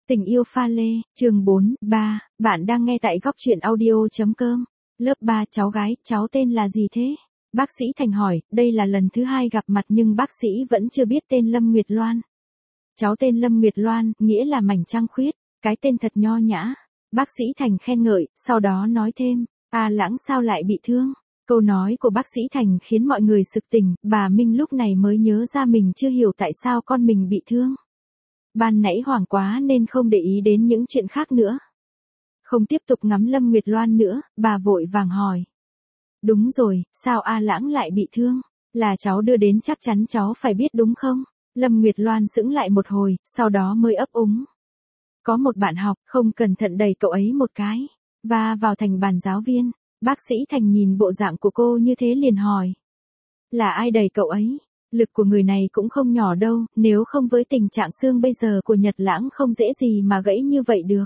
Tình yêu pha lê, chương 4, 3, bạn đang nghe tại góc truyện audio.com. Lớp 3 cháu gái, cháu tên là gì thế? Bác sĩ Thành hỏi, đây là lần thứ 2 gặp mặt nhưng bác sĩ vẫn chưa biết tên Lâm Nguyệt Loan. Cháu tên Lâm Nguyệt Loan, nghĩa là mảnh trăng khuyết, cái tên thật nho nhã. Bác sĩ Thành khen ngợi, sau đó nói thêm, Lãng sao lại bị thương? Câu nói của bác sĩ Thành khiến mọi người sực tỉnh, bà Minh lúc này mới nhớ ra mình chưa hiểu tại sao con mình bị thương. Ban nãy hoảng quá nên không để ý đến những chuyện khác nữa. Không tiếp tục ngắm Lâm Nguyệt Loan nữa, bà vội vàng hỏi. Đúng rồi, sao Lãng lại bị thương? Là cháu đưa đến chắc chắn cháu phải biết đúng không? Lâm Nguyệt Loan sững lại một hồi, sau đó mới ấp úng. Có một bạn học, không cẩn thận đẩy cậu ấy một cái, và vào thành bàn giáo viên. Bác sĩ Thành nhìn bộ dạng của cô như thế liền hỏi. Là ai đẩy cậu ấy? Lực của người này cũng không nhỏ đâu, nếu không với tình trạng xương bây giờ của Nhật Lãng không dễ gì mà gãy như vậy được.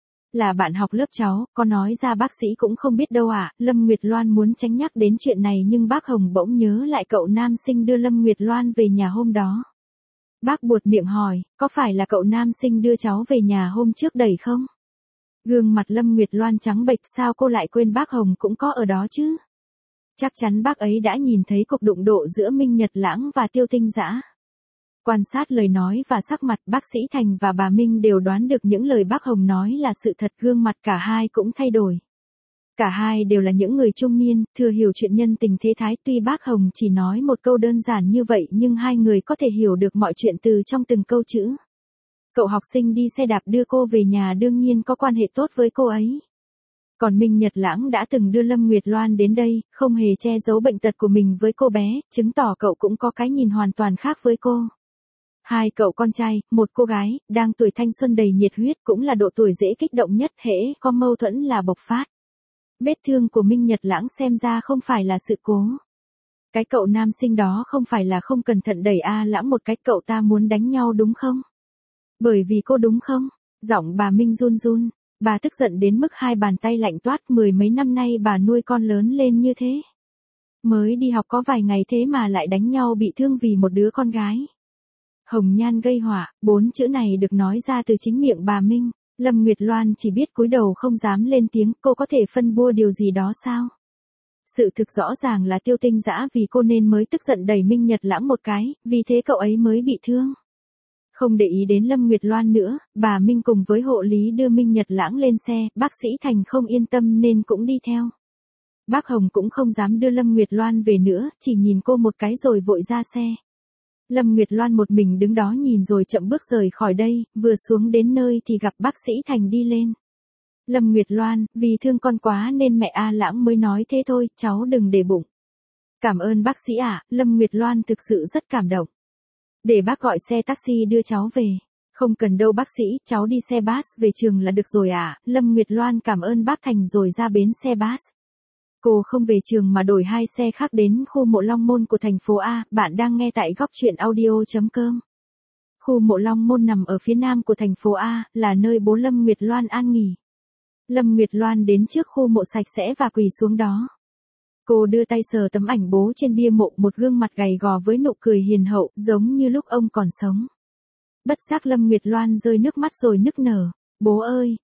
Là bạn học lớp cháu, có nói ra bác sĩ cũng không biết đâu ạ. Lâm Nguyệt Loan muốn tránh nhắc đến chuyện này nhưng bác Hồng bỗng nhớ lại cậu nam sinh đưa Lâm Nguyệt Loan về nhà hôm đó. Bác buột miệng hỏi, có phải là cậu nam sinh đưa cháu về nhà hôm trước đẩy không? Gương mặt Lâm Nguyệt Loan trắng bệch, sao cô lại quên bác Hồng cũng có ở đó chứ? Chắc chắn bác ấy đã nhìn thấy cuộc đụng độ giữa Minh Nhật Lãng và Tiêu Tinh Dã. Quan sát lời nói và sắc mặt, bác sĩ Thành và bà Minh đều đoán được những lời bác Hồng nói là sự thật, gương mặt cả hai cũng thay đổi. Cả hai đều là những người trung niên, thừa hiểu chuyện nhân tình thế thái, tuy bác Hồng chỉ nói một câu đơn giản như vậy nhưng hai người có thể hiểu được mọi chuyện từ trong từng câu chữ. Cậu học sinh đi xe đạp đưa cô về nhà đương nhiên có quan hệ tốt với cô ấy. Còn Minh Nhật Lãng đã từng đưa Lâm Nguyệt Loan đến đây, không hề che giấu bệnh tật của mình với cô bé, chứng tỏ cậu cũng có cái nhìn hoàn toàn khác với cô. Hai cậu con trai, một cô gái, đang tuổi thanh xuân đầy nhiệt huyết, cũng là độ tuổi dễ kích động nhất, hễ có mâu thuẫn là bộc phát. Vết thương của Minh Nhật Lãng xem ra không phải là sự cố. Cái cậu nam sinh đó không phải là không cẩn thận đẩy Lãng một cái, cậu ta muốn đánh nhau đúng không? Bởi vì cô đúng không? Giọng bà Minh run run. Bà tức giận đến mức hai bàn tay lạnh toát, mười mấy năm nay bà nuôi con lớn lên như thế. Mới đi học có vài ngày thế mà lại đánh nhau bị thương vì một đứa con gái. Hồng nhan gây họa, 4 chữ này được nói ra từ chính miệng bà Minh. Lâm Nguyệt Loan chỉ biết cúi đầu không dám lên tiếng, cô có thể phân bua điều gì đó sao? Sự thực rõ ràng là Tiêu Tinh Dã vì cô nên mới tức giận đẩy Minh Nhật Lãng một cái, vì thế cậu ấy mới bị thương. Không để ý đến Lâm Nguyệt Loan nữa, bà Minh cùng với hộ lý đưa Minh Nhật Lãng lên xe, bác sĩ Thành không yên tâm nên cũng đi theo. Bác Hồng cũng không dám đưa Lâm Nguyệt Loan về nữa, chỉ nhìn cô một cái rồi vội ra xe. Lâm Nguyệt Loan một mình đứng đó nhìn rồi chậm bước rời khỏi đây, vừa xuống đến nơi thì gặp bác sĩ Thành đi lên. Lâm Nguyệt Loan, vì thương con quá nên mẹ Lãng mới nói thế thôi, cháu đừng để bụng. Cảm ơn bác sĩ ạ, Lâm Nguyệt Loan thực sự rất cảm động. Để bác gọi xe taxi đưa cháu về. Không cần đâu bác sĩ, cháu đi xe bus về trường là được rồi ạ. Lâm Nguyệt Loan cảm ơn bác Thành rồi ra bến xe bus. Cô không về trường mà đổi 2 xe khác đến khu mộ Long Môn của thành phố A. Bạn đang nghe tại góc truyện audio.com. Khu mộ Long Môn nằm ở phía nam của thành phố A, là nơi bố Lâm Nguyệt Loan an nghỉ. Lâm Nguyệt Loan đến trước khu mộ sạch sẽ và quỳ xuống đó. Cô đưa tay sờ tấm ảnh bố trên bia mộ, một gương mặt gầy gò với nụ cười hiền hậu, giống như lúc ông còn sống. Bất giác Lâm Nguyệt Loan rơi nước mắt rồi nức nở. Bố ơi,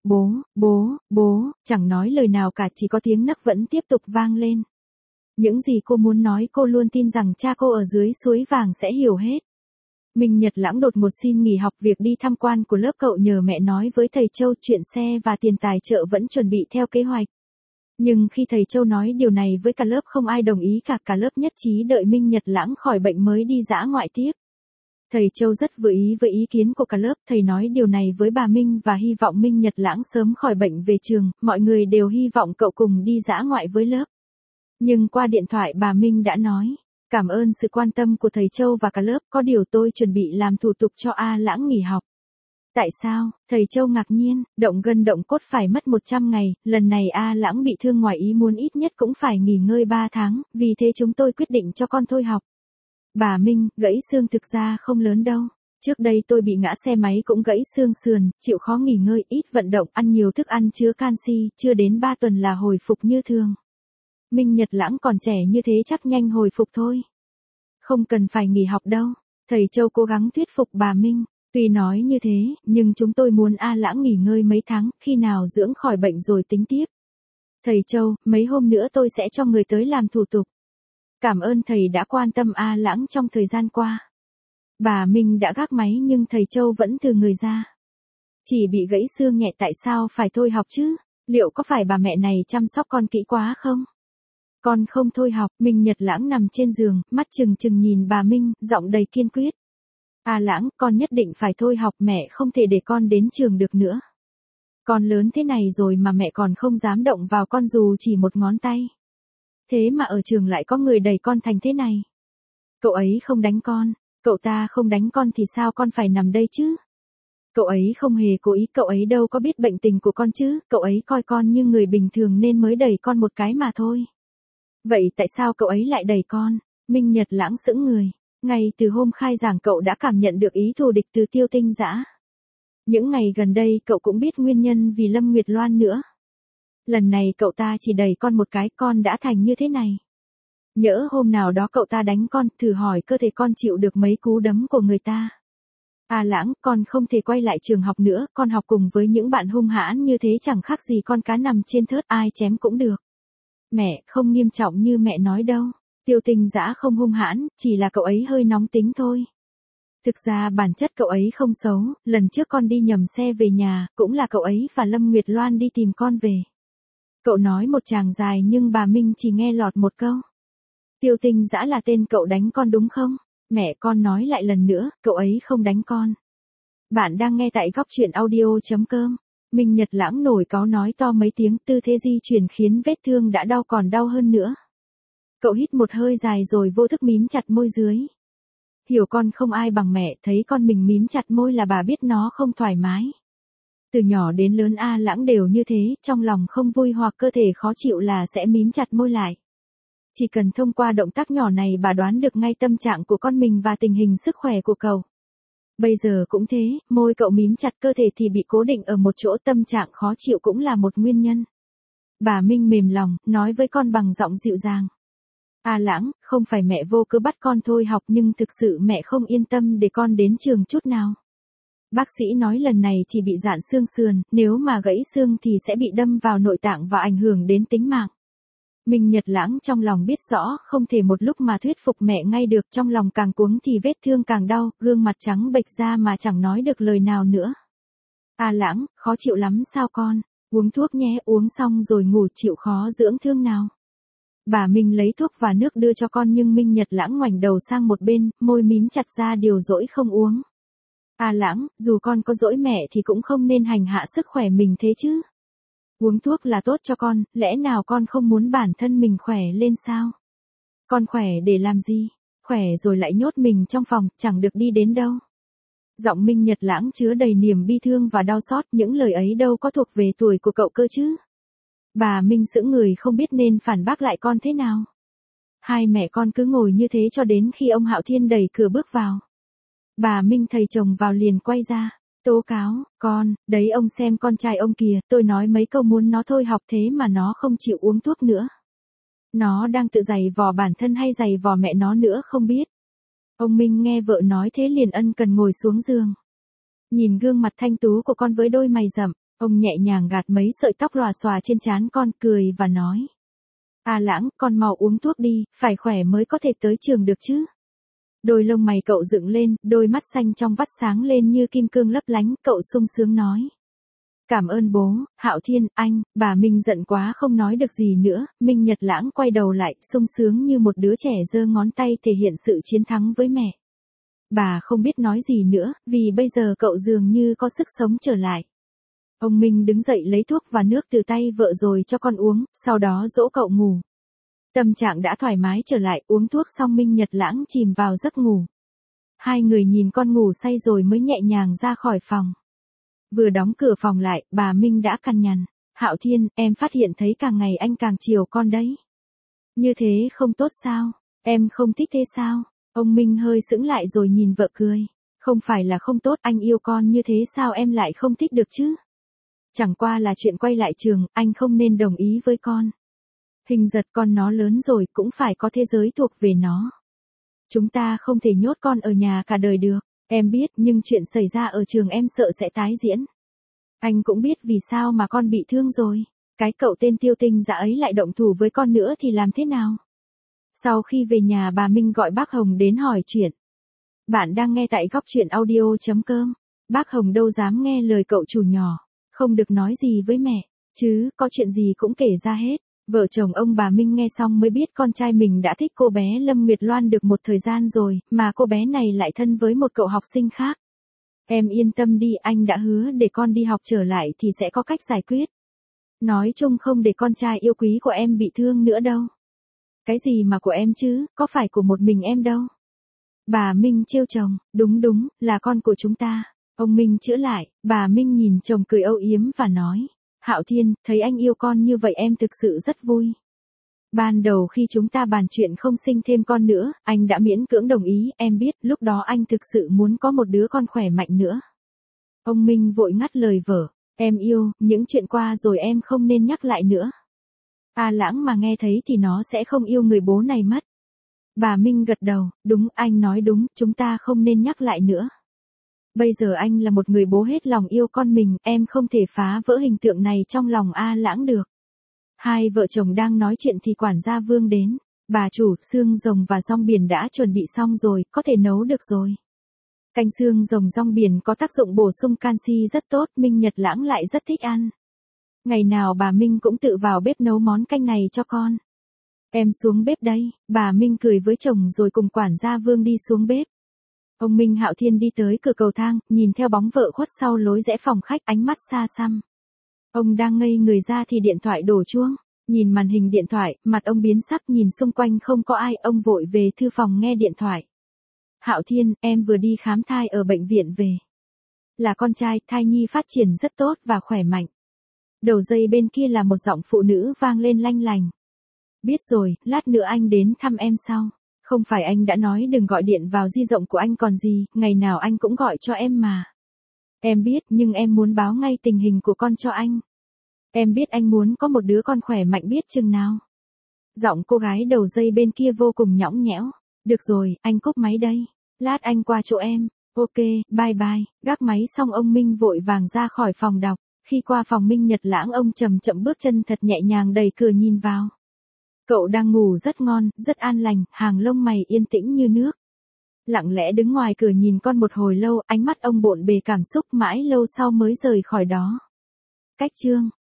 bố, chẳng nói lời nào cả, chỉ có tiếng nấc vẫn tiếp tục vang lên. Những gì cô muốn nói cô luôn tin rằng cha cô ở dưới suối vàng sẽ hiểu hết. Minh Nhật Lãng đột ngột xin nghỉ học, việc đi tham quan của lớp cậu nhờ mẹ nói với thầy Châu, chuyện xe và tiền tài trợ vẫn chuẩn bị theo kế hoạch. Nhưng khi thầy Châu nói điều này với cả lớp không ai đồng ý cả lớp nhất trí đợi Minh Nhật Lãng khỏi bệnh mới đi dã ngoại tiếp. Thầy Châu rất vừa ý với ý kiến của cả lớp, thầy nói điều này với bà Minh và hy vọng Minh Nhật Lãng sớm khỏi bệnh về trường, mọi người đều hy vọng cậu cùng đi dã ngoại với lớp. Nhưng qua điện thoại bà Minh đã nói, cảm ơn sự quan tâm của thầy Châu và cả lớp, có điều tôi chuẩn bị làm thủ tục cho Lãng nghỉ học. Tại sao? Thầy Châu ngạc nhiên, động gân động cốt phải mất 100 ngày, lần này Lãng bị thương ngoài ý muốn ít nhất cũng phải nghỉ ngơi 3 tháng, vì thế chúng tôi quyết định cho con thôi học. Bà Minh, gãy xương thực ra không lớn đâu. Trước đây tôi bị ngã xe máy cũng gãy xương sườn, chịu khó nghỉ ngơi, ít vận động, ăn nhiều thức ăn chứa canxi, chưa đến 3 tuần là hồi phục như thường. Minh Nhật Lãng còn trẻ như thế chắc nhanh hồi phục thôi. Không cần phải nghỉ học đâu. Thầy Châu cố gắng thuyết phục bà Minh. Tuy nói như thế, nhưng chúng tôi muốn A Lãng nghỉ ngơi mấy tháng, khi nào dưỡng khỏi bệnh rồi tính tiếp. Thầy Châu, mấy hôm nữa tôi sẽ cho người tới làm thủ tục. Cảm ơn thầy đã quan tâm A Lãng trong thời gian qua. Bà Minh đã gác máy nhưng thầy Châu vẫn từ người ra. Chỉ bị gãy xương nhẹ tại sao phải thôi học chứ? Liệu có phải bà mẹ này chăm sóc con kỹ quá không? Con không thôi học, Minh Nhật Lãng nằm trên giường, mắt trừng trừng nhìn bà Minh, giọng đầy kiên quyết. A Lãng, con nhất định phải thôi học, mẹ không thể để con đến trường được nữa. Con lớn thế này rồi mà mẹ còn không dám động vào con dù chỉ một ngón tay. Thế mà ở trường lại có người đẩy con thành thế này. Cậu ấy không đánh con, cậu ta không đánh con thì sao con phải nằm đây chứ? Cậu ấy không hề cố ý, cậu ấy đâu có biết bệnh tình của con chứ, cậu ấy coi con như người bình thường nên mới đẩy con một cái mà thôi. Vậy tại sao cậu ấy lại đẩy con? Minh Nhật Lãng sững người. Ngay từ hôm khai giảng cậu đã cảm nhận được ý thù địch từ Tiêu Tinh Dã. Những ngày gần đây cậu cũng biết nguyên nhân vì Lâm Nguyệt Loan nữa. Lần này cậu ta chỉ đẩy con một cái, con đã thành như thế này. Nhỡ hôm nào đó cậu ta đánh con, thử hỏi cơ thể con chịu được mấy cú đấm của người ta. A Lãng, con không thể quay lại trường học nữa, con học cùng với những bạn hung hãn như thế chẳng khác gì con cá nằm trên thớt, ai chém cũng được. Mẹ, không nghiêm trọng như mẹ nói đâu. Tiêu Tinh Dã không hung hãn, chỉ là cậu ấy hơi nóng tính thôi. Thực ra bản chất cậu ấy không xấu, lần trước con đi nhầm xe về nhà, cũng là cậu ấy và Lâm Nguyệt Loan đi tìm con về. Cậu nói một tràng dài nhưng bà Minh chỉ nghe lọt một câu. Tiêu Tinh Dã là tên cậu đánh con đúng không? Mẹ, con nói lại lần nữa, cậu ấy không đánh con. Bạn đang nghe tại góc truyện audio.com. Minh Nhật Lãng nổi cáu nói to mấy tiếng, tư thế di chuyển khiến vết thương đã đau còn đau hơn nữa. Cậu hít một hơi dài rồi vô thức mím chặt môi dưới. Hiểu con không ai bằng mẹ, thấy con mình mím chặt môi là bà biết nó không thoải mái. Từ nhỏ đến lớn A Lãng đều như thế, trong lòng không vui hoặc cơ thể khó chịu là sẽ mím chặt môi lại. Chỉ cần thông qua động tác nhỏ này bà đoán được ngay tâm trạng của con mình và tình hình sức khỏe của cậu. Bây giờ cũng thế, môi cậu mím chặt, cơ thể thì bị cố định ở một chỗ, tâm trạng khó chịu cũng là một nguyên nhân. Bà Minh mềm lòng, nói với con bằng giọng dịu dàng. A Lãng, không phải mẹ vô cớ bắt con thôi học nhưng thực sự mẹ không yên tâm để con đến trường chút nào. Bác sĩ nói lần này chỉ bị rạn xương sườn, nếu mà gãy xương thì sẽ bị đâm vào nội tạng và ảnh hưởng đến tính mạng. Minh Nhật Lãng trong lòng biết rõ, không thể một lúc mà thuyết phục mẹ ngay được, trong lòng càng cuống thì vết thương càng đau, gương mặt trắng bệch ra mà chẳng nói được lời nào nữa. A Lãng, khó chịu lắm sao con? Uống thuốc nhé, uống xong rồi ngủ, chịu khó dưỡng thương nào. Bà Minh lấy thuốc và nước đưa cho con nhưng Minh Nhật Lãng ngoảnh đầu sang một bên, môi mím chặt ra điều dỗi không uống. A Lãng, dù con có dỗi mẹ thì cũng không nên hành hạ sức khỏe mình thế chứ. Uống thuốc là tốt cho con, lẽ nào con không muốn bản thân mình khỏe lên sao? Con khỏe để làm gì? Khỏe rồi lại nhốt mình trong phòng, chẳng được đi đến đâu. Giọng Minh Nhật Lãng chứa đầy niềm bi thương và đau xót, những lời ấy đâu có thuộc về tuổi của cậu cơ chứ. Bà Minh sững người không biết nên phản bác lại con thế nào. Hai mẹ con cứ ngồi như thế cho đến khi ông Hạo Thiên đẩy cửa bước vào. Bà Minh thầy chồng vào liền quay ra. Tố cáo, con, đấy ông xem con trai ông kìa, tôi nói mấy câu muốn nó thôi học thế mà nó không chịu uống thuốc nữa. Nó đang tự giày vò bản thân hay giày vò mẹ nó nữa không biết. Ông Minh nghe vợ nói thế liền ân cần ngồi xuống giường. Nhìn gương mặt thanh tú của con với đôi mày rậm, ông nhẹ nhàng gạt mấy sợi tóc lòa xòa trên trán con, cười và nói. A Lãng, con mau uống thuốc đi, phải khỏe mới có thể tới trường được chứ. Đôi lông mày cậu dựng lên, đôi mắt xanh trong vắt sáng lên như kim cương lấp lánh, cậu sung sướng nói. Cảm ơn bố, Hạo Thiên, anh. Bà Minh giận quá không nói được gì nữa, Minh Nhật Lãng quay đầu lại, sung sướng như một đứa trẻ giơ ngón tay thể hiện sự chiến thắng với mẹ. Bà không biết nói gì nữa, vì bây giờ cậu dường như có sức sống trở lại. Ông Minh đứng dậy lấy thuốc và nước từ tay vợ rồi cho con uống, sau đó dỗ cậu ngủ. Tâm trạng đã thoải mái trở lại, uống thuốc xong Minh Nhật Lãng chìm vào giấc ngủ. Hai người nhìn con ngủ say rồi mới nhẹ nhàng ra khỏi phòng. Vừa đóng cửa phòng lại, bà Minh đã cằn nhằn. Hạo Thiên, em phát hiện thấy càng ngày anh càng chiều con đấy. Như thế không tốt sao? Em không thích thế sao? Ông Minh hơi sững lại rồi nhìn vợ cười. Không phải là không tốt, anh yêu con như thế sao em lại không thích được chứ? Chẳng qua là chuyện quay lại trường, anh không nên đồng ý với con. Hình giật con nó lớn rồi cũng phải có thế giới thuộc về nó. Chúng ta không thể nhốt con ở nhà cả đời được. Em biết, nhưng chuyện xảy ra ở trường em sợ sẽ tái diễn. Anh cũng biết vì sao mà con bị thương rồi. Cái cậu tên Tiêu Tinh dã ấy lại động thủ với con nữa thì làm thế nào? Sau khi về nhà bà Minh gọi bác Hồng đến hỏi chuyện. Bạn đang nghe tại góc chuyện audio.com. Bác Hồng đâu dám nghe lời cậu chủ nhỏ. Không được nói gì với mẹ. Chứ, có chuyện gì cũng kể ra hết. Vợ chồng ông bà Minh nghe xong mới biết con trai mình đã thích cô bé Lâm Nguyệt Loan được một thời gian rồi, mà cô bé này lại thân với một cậu học sinh khác. Em yên tâm đi, anh đã hứa để con đi học trở lại thì sẽ có cách giải quyết. Nói chung không để con trai yêu quý của em bị thương nữa đâu. Cái gì mà của em chứ, có phải của một mình em đâu. Bà Minh trêu chồng, đúng, là con của chúng ta. Ông Minh chữa lại, bà Minh nhìn chồng cười âu yếm và nói. Hạo Thiên, thấy anh yêu con như vậy em thực sự rất vui. Ban đầu khi chúng ta bàn chuyện không sinh thêm con nữa, anh đã miễn cưỡng đồng ý, em biết, lúc đó anh thực sự muốn có một đứa con khỏe mạnh nữa. Ông Minh vội ngắt lời vợ, em yêu, những chuyện qua rồi em không nên nhắc lại nữa. A Lãng mà nghe thấy thì nó sẽ không yêu người bố này mất. Bà Minh gật đầu, đúng, anh nói đúng, chúng ta không nên nhắc lại nữa. Bây giờ anh là một người bố hết lòng yêu con mình, em không thể phá vỡ hình tượng này trong lòng A Lãng được. Hai vợ chồng đang nói chuyện thì quản gia Vương đến. Bà chủ, xương rồng và rong biển đã chuẩn bị xong rồi, có thể nấu được rồi. Canh xương rồng rong biển có tác dụng bổ sung canxi rất tốt, Minh Nhật Lãng lại rất thích ăn. Ngày nào bà Minh cũng tự vào bếp nấu món canh này cho con. Em xuống bếp đây, bà Minh cười với chồng rồi cùng quản gia Vương đi xuống bếp. Ông Minh Hạo Thiên đi tới cửa cầu thang, nhìn theo bóng vợ khuất sau lối rẽ phòng khách, ánh mắt xa xăm. Ông đang ngây người ra thì điện thoại đổ chuông. Nhìn màn hình điện thoại, mặt ông biến sắc, nhìn xung quanh không có ai, ông vội về thư phòng nghe điện thoại. Hạo Thiên, em vừa đi khám thai ở bệnh viện về. Là con trai, thai nhi phát triển rất tốt và khỏe mạnh. Đầu dây bên kia là một giọng phụ nữ vang lên lanh lành. Biết rồi, lát nữa anh đến thăm em sau. Không phải anh đã nói đừng gọi điện vào di động của anh còn gì, ngày nào anh cũng gọi cho em mà. Em biết, nhưng em muốn báo ngay tình hình của con cho anh. Em biết anh muốn có một đứa con khỏe mạnh biết chừng nào. Giọng cô gái đầu dây bên kia vô cùng nhõng nhẽo. Được rồi, anh cúp máy đây. Lát anh qua chỗ em. Ok, bye bye. Gác máy xong ông Minh vội vàng ra khỏi phòng đọc. Khi qua phòng Minh Nhật Lãng ông chậm chậm bước chân thật nhẹ nhàng đẩy cửa nhìn vào. Cậu đang ngủ rất ngon, rất an lành, hàng lông mày yên tĩnh như nước. Lặng lẽ đứng ngoài cửa nhìn con một hồi lâu, ánh mắt ông bộn bề cảm xúc mãi lâu sau mới rời khỏi đó. Cách chương